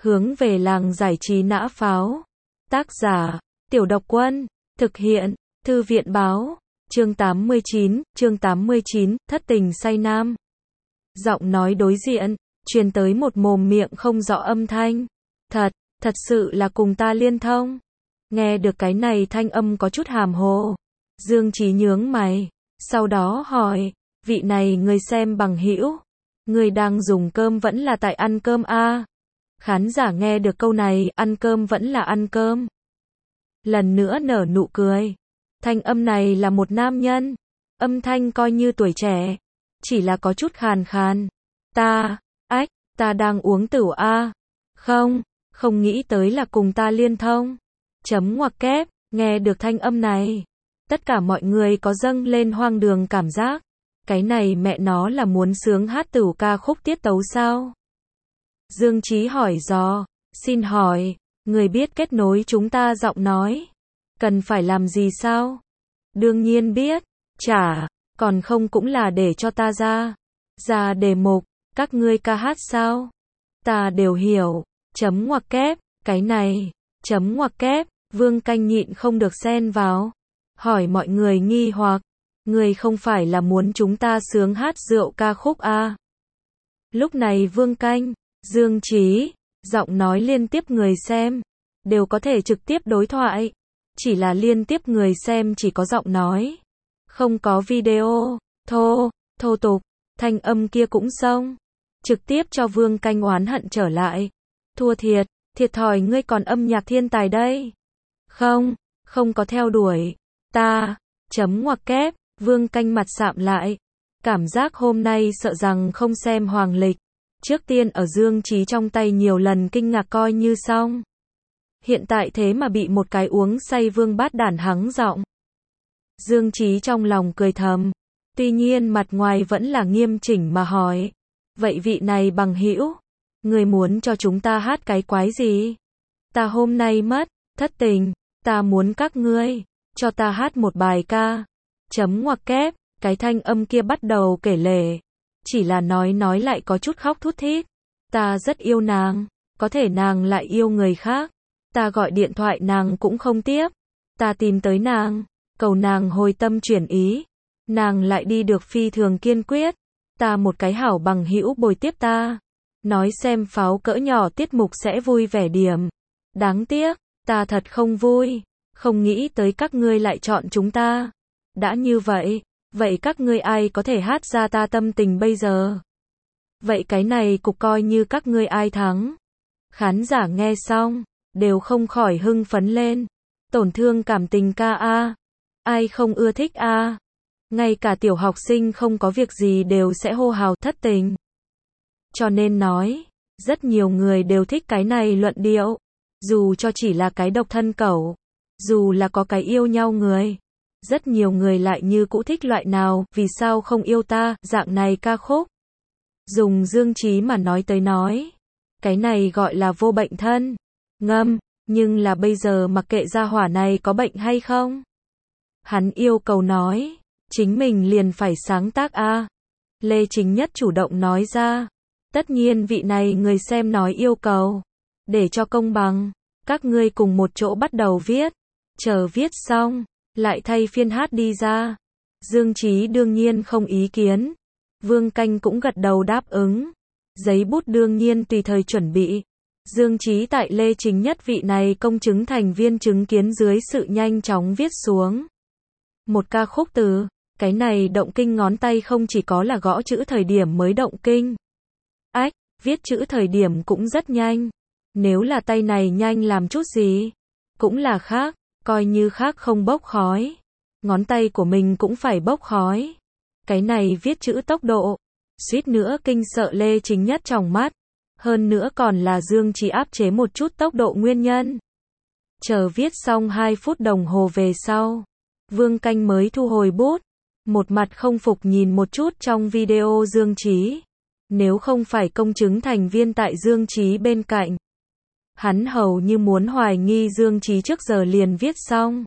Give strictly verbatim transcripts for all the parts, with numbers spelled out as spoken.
Hướng về làng giải trí nã pháo. Tác giả, Tiểu Độc Quân. Thực hiện, Thư viện báo. Chương tám mươi chín, chương tám mươi chín, thất tình say nam. Giọng nói đối diện, truyền tới một mồm miệng không rõ âm thanh. Thật, thật sự là cùng ta liên thông. Nghe được cái này thanh âm có chút hàm hồ. Dương Chí nhướng mày, sau đó hỏi, vị này người xem bằng hữu, người đang dùng cơm vẫn là tại ăn cơm a? À? Khán giả nghe được câu này, ăn cơm vẫn là ăn cơm. Lần nữa nở nụ cười. Thanh âm này là một nam nhân, âm thanh coi như tuổi trẻ, chỉ là có chút khàn khàn. Ta, ách, ta đang uống tửu a. À? Không, không nghĩ tới là cùng ta liên thông. Chấm ngoặc kép, nghe được thanh âm này, tất cả mọi người có dâng lên hoang đường cảm giác. Cái này mẹ nó là muốn sướng hát tửu ca khúc tiết tấu sao? Dương Chí hỏi dò, xin hỏi, người biết kết nối chúng ta giọng nói, cần phải làm gì sao? Đương nhiên biết, chả, còn không cũng là để cho ta ra, ra đề mục, các ngươi ca hát sao? Ta đều hiểu, chấm ngoặc kép, cái này, chấm ngoặc kép, Vương Canh nhịn không được xen vào, hỏi mọi người nghi hoặc, người không phải là muốn chúng ta sướng hát rượu ca khúc à? Lúc này Vương Canh, Dương Chí, giọng nói liên tiếp người xem, đều có thể trực tiếp đối thoại, chỉ là liên tiếp người xem chỉ có giọng nói, không có video, thô, thô tục, thanh âm kia cũng xong, trực tiếp cho Vương Canh oán hận trở lại, thua thiệt, thiệt thòi ngươi còn âm nhạc thiên tài đây, không, không có theo đuổi, ta, chấm ngoặc kép, Vương Canh mặt sạm lại, cảm giác hôm nay sợ rằng không xem hoàng lịch. Trước tiên ở Dương Chí trong tay nhiều lần kinh ngạc coi như xong. Hiện tại thế mà bị một cái uống say vương bát đản hắng giọng. Dương Chí trong lòng cười thầm. Tuy nhiên mặt ngoài vẫn là nghiêm chỉnh mà hỏi. Vậy vị này bằng hữu, người muốn cho chúng ta hát cái quái gì? Ta hôm nay mất, thất tình, ta muốn các ngươi, cho ta hát một bài ca. Chấm ngoặc kép, cái thanh âm kia bắt đầu kể lể. Chỉ là nói nói lại có chút khóc thút thít. Ta rất yêu nàng, có thể nàng lại yêu người khác. Ta gọi điện thoại nàng cũng không tiếp. Ta tìm tới nàng, cầu nàng hồi tâm chuyển ý. Nàng lại đi được phi thường kiên quyết. Ta một cái hảo bằng hữu bồi tiếp ta. Nói xem pháo cỡ nhỏ tiết mục sẽ vui vẻ điểm. Đáng tiếc, ta thật không vui. Không nghĩ tới các ngươi lại chọn chúng ta. Đã như vậy, vậy các ngươi ai có thể hát ra ta tâm tình bây giờ? Vậy cái này cục coi như các ngươi ai thắng? Khán giả nghe xong, đều không khỏi hưng phấn lên. Tổn thương cảm tình ca a, ai không ưa thích a? Ngay cả tiểu học sinh không có việc gì đều sẽ hô hào thất tình. Cho nên nói, rất nhiều người đều thích cái này luận điệu. Dù cho chỉ là cái độc thân cẩu, dù là có cái yêu nhau người. Rất nhiều người lại như cũ thích loại nào, vì sao không yêu ta, dạng này ca khúc. Dùng Dương Chí mà nói tới nói. Cái này gọi là vô bệnh thân. Ngâm, nhưng là bây giờ mặc kệ gia hỏa này có bệnh hay không. Hắn yêu cầu nói, chính mình liền phải sáng tác a. À. Lê Chính Nhất chủ động nói ra. Tất nhiên vị này người xem nói yêu cầu. Để cho công bằng, các ngươi cùng một chỗ bắt đầu viết. Chờ viết xong, lại thay phiên hát đi ra. Dương Chí đương nhiên không ý kiến. Vương Canh cũng gật đầu đáp ứng. Giấy bút đương nhiên tùy thời chuẩn bị. Dương Chí tại Lê Chính Nhất vị này công chứng thành viên chứng kiến dưới sự nhanh chóng viết xuống. Một ca khúc từ, cái này động kinh ngón tay không chỉ có là gõ chữ thời điểm mới động kinh. Ách, viết chữ thời điểm cũng rất nhanh. Nếu là tay này nhanh làm chút gì, cũng là khác. Coi như khác không bốc khói. Ngón tay của mình cũng phải bốc khói. Cái này viết chữ tốc độ. Suýt nữa kinh sợ Lê Chính Nhất trong mắt. Hơn nữa còn là Dương Chí áp chế một chút tốc độ nguyên nhân. Chờ viết xong hai phút đồng hồ về sau. Vương Canh mới thu hồi bút. Một mặt không phục nhìn một chút trong video Dương Chí. Nếu không phải công chứng thành viên tại Dương Chí bên cạnh. Hắn hầu như muốn hoài nghi Dương Chí trước giờ liền viết xong.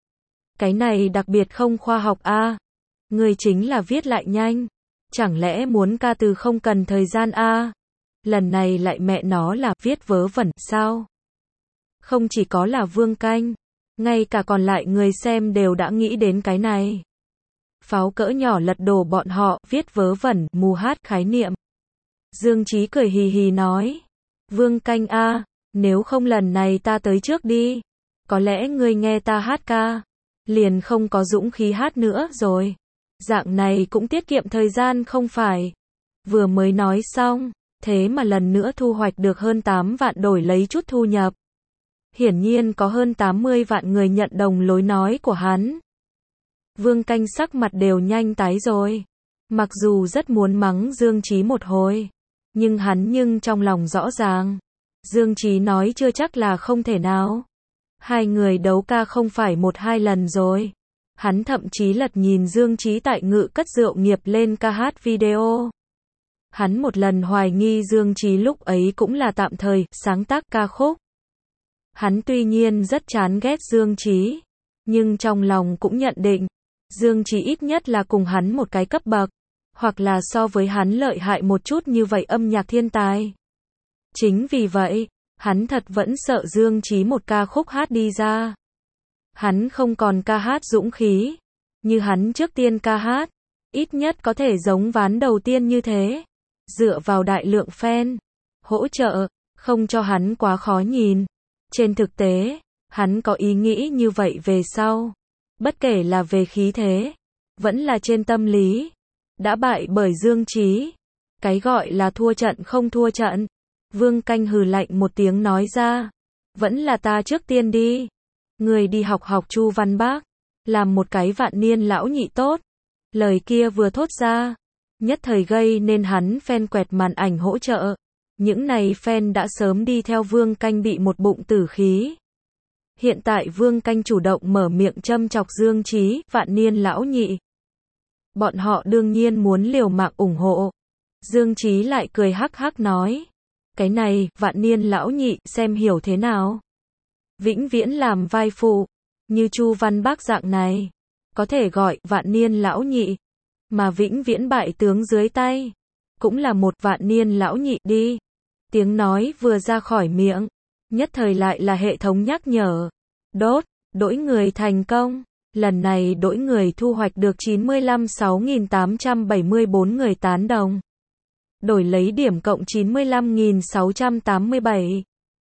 Cái này đặc biệt không khoa học a. À. Người chính là viết lại nhanh. Chẳng lẽ muốn ca từ không cần thời gian a? À? lần này lại mẹ nó là viết vớ vẩn sao? Không chỉ có là Vương Canh, ngay cả còn lại người xem đều đã nghĩ đến cái này. Pháo cỡ nhỏ lật đổ bọn họ, viết vớ vẩn, mù hát khái niệm. Dương Chí cười hì hì nói, Vương Canh a, nếu không lần này ta tới trước đi, có lẽ ngươi nghe ta hát ca, liền không có dũng khí hát nữa rồi. Dạng này cũng tiết kiệm thời gian không phải? Vừa mới nói xong, thế mà lần nữa thu hoạch được hơn tám vạn đổi lấy chút thu nhập. Hiển nhiên có hơn tám mươi vạn người nhận đồng lối nói của hắn. Vương Canh sắc mặt đều nhanh tái rồi. Mặc dù rất muốn mắng Dương Chí một hồi, nhưng hắn nhưng trong lòng rõ ràng, Dương Chí nói chưa chắc là không thể nào. Hai người đấu ca không phải một hai lần rồi. Hắn thậm chí lật nhìn Dương Chí tại ngự cất rượu nghiệp lên ca hát video. Hắn một lần hoài nghi Dương Chí lúc ấy cũng là tạm thời sáng tác ca khúc. Hắn tuy nhiên rất chán ghét Dương Chí, nhưng trong lòng cũng nhận định, Dương Chí ít nhất là cùng hắn một cái cấp bậc, hoặc là so với hắn lợi hại một chút như vậy âm nhạc thiên tài. Chính vì vậy, hắn thật vẫn sợ Dương Chí một ca khúc hát đi ra. Hắn không còn ca hát dũng khí, như hắn trước tiên ca hát, ít nhất có thể giống ván đầu tiên như thế, dựa vào đại lượng fan, hỗ trợ, không cho hắn quá khó nhìn. Trên thực tế, hắn có ý nghĩ như vậy về sau, bất kể là về khí thế, vẫn là trên tâm lý, đã bại bởi Dương Chí. Cái gọi là thua trận không thua trận. Vương Canh hừ lạnh một tiếng nói ra, vẫn là ta trước tiên đi. Người đi học học Chu Văn Bác, làm một cái vạn niên lão nhị tốt. Lời kia vừa thốt ra, nhất thời gây nên hắn fan quẹt màn ảnh hỗ trợ. Những này fan đã sớm đi theo Vương Canh bị một bụng tử khí. Hiện tại Vương Canh chủ động mở miệng châm chọc Dương Chí, vạn niên lão nhị. Bọn họ đương nhiên muốn liều mạng ủng hộ. Dương Chí lại cười hắc hắc nói, cái này, vạn niên lão nhị, xem hiểu thế nào? Vĩnh viễn làm vai phụ, như Chu Văn Bác dạng này, có thể gọi vạn niên lão nhị, mà vĩnh viễn bại tướng dưới tay, cũng là một vạn niên lão nhị đi. Tiếng nói vừa ra khỏi miệng, nhất thời lại là hệ thống nhắc nhở. Đốt, đổi người thành công. Lần này đổi người thu hoạch được chín mươi lăm sáu nghìn tám trăm bảy mươi bốn người tán đồng. Đổi lấy điểm cộng chín mươi lăm nghìn sáu trăm tám mươi bảy.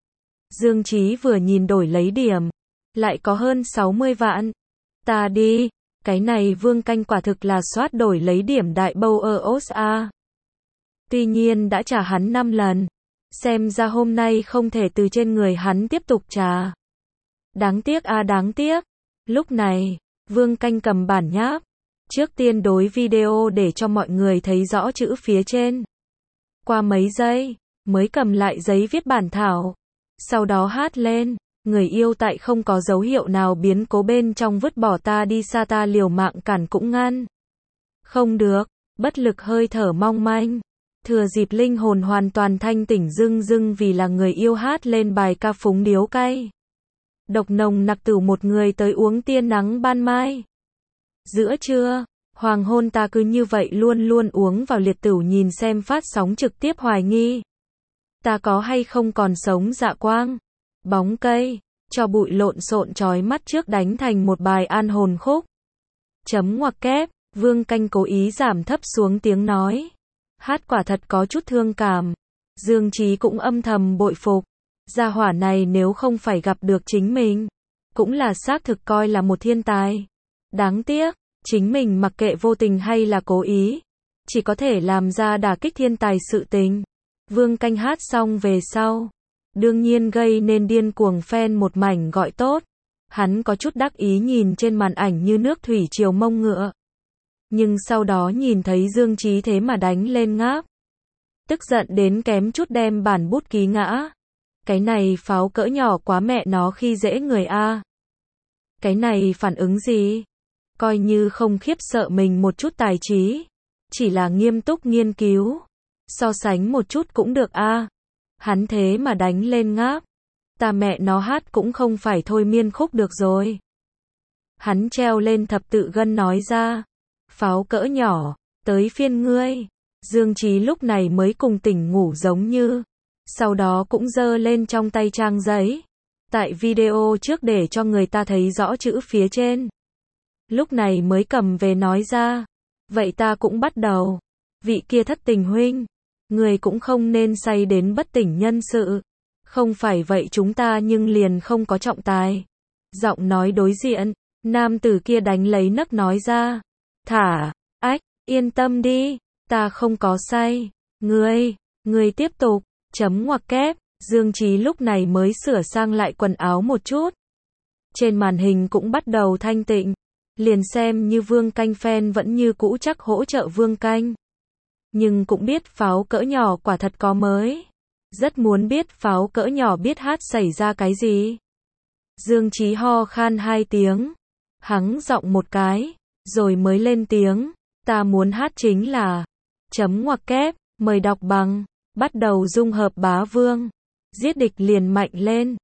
Dương Chí vừa nhìn đổi lấy điểm, lại có hơn sáu mươi vạn. Ta đi, cái này Vương Canh quả thực là soát đổi lấy điểm đại bầu ở o ét a. Tuy nhiên đã trả hắn năm lần, xem ra hôm nay không thể từ trên người hắn tiếp tục trả. Đáng tiếc a à, đáng tiếc. Lúc này, Vương Canh cầm bản nháp, trước tiên đối video để cho mọi người thấy rõ chữ phía trên. Qua mấy giây, mới cầm lại giấy viết bản thảo. Sau đó hát lên, người yêu tại không có dấu hiệu nào biến cố bên trong vứt bỏ ta đi xa, ta liều mạng cản cũng ngăn không được, bất lực hơi thở mong manh. Thừa dịp linh hồn hoàn toàn thanh tỉnh dưng dưng vì là người yêu hát lên bài ca phúng điếu cay. Độc nồng nặc từ một người tới uống tiên nắng ban mai. Giữa trưa, hoàng hôn ta cứ như vậy luôn luôn uống vào liệt tửu nhìn xem phát sóng trực tiếp hoài nghi. Ta có hay không còn sống dạ quang. Bóng cây, cho bụi lộn xộn chói mắt trước đánh thành một bài an hồn khúc. Chấm ngoặc kép, Vương Canh cố ý giảm thấp xuống tiếng nói. Hát quả thật có chút thương cảm. Dương Chí cũng âm thầm bội phục. Gia hỏa này nếu không phải gặp được chính mình, cũng là xác thực coi là một thiên tài. Đáng tiếc, chính mình mặc kệ vô tình hay là cố ý, chỉ có thể làm ra đả kích thiên tài sự tình. Vương Canh hát xong về sau, đương nhiên gây nên điên cuồng fan một mảnh gọi tốt. Hắn có chút đắc ý nhìn trên màn ảnh như nước thủy triều mông ngựa. Nhưng sau đó nhìn thấy Dương Chí thế mà đánh lên ngáp. Tức giận đến kém chút đem bản bút ký ngã. Cái này pháo cỡ nhỏ quá mẹ nó khi dễ người a. Cái này phản ứng gì? Coi như không khiếp sợ mình một chút tài trí. Chỉ là nghiêm túc nghiên cứu. So sánh một chút cũng được a. Hắn thế mà đánh lên ngáp. Ta mẹ nó hát cũng không phải thôi miên khúc được rồi. Hắn treo lên thập tự gân nói ra. Pháo cỡ nhỏ, tới phiên ngươi. Dương Chí lúc này mới cùng tỉnh ngủ giống như. Sau đó cũng giơ lên trong tay trang giấy. Tại video trước để cho người ta thấy rõ chữ phía trên. Lúc này mới cầm về nói ra. Vậy ta cũng bắt đầu. Vị kia thất tình huynh. Người cũng không nên say đến bất tỉnh nhân sự. Không phải vậy chúng ta nhưng liền không có trọng tài. Giọng nói đối diện. Nam tử kia đánh lấy nấc nói ra. Thả, ách, yên tâm đi. Ta không có say. Ngươi, ngươi tiếp tục. Chấm ngoặc kép. Dương Chí lúc này mới sửa sang lại quần áo một chút. Trên màn hình cũng bắt đầu thanh tịnh. Liền xem như Vương Canh fan vẫn như cũ chắc hỗ trợ Vương Canh. Nhưng cũng biết pháo cỡ nhỏ quả thật có mới. Rất muốn biết pháo cỡ nhỏ biết hát xảy ra cái gì. Dương Chí ho khan hai tiếng. Hắng giọng một cái. Rồi mới lên tiếng. Ta muốn hát chính là. Chấm ngoặc kép. Mời đọc bằng. Bắt đầu dung hợp bá vương. Giết địch liền mạnh lên.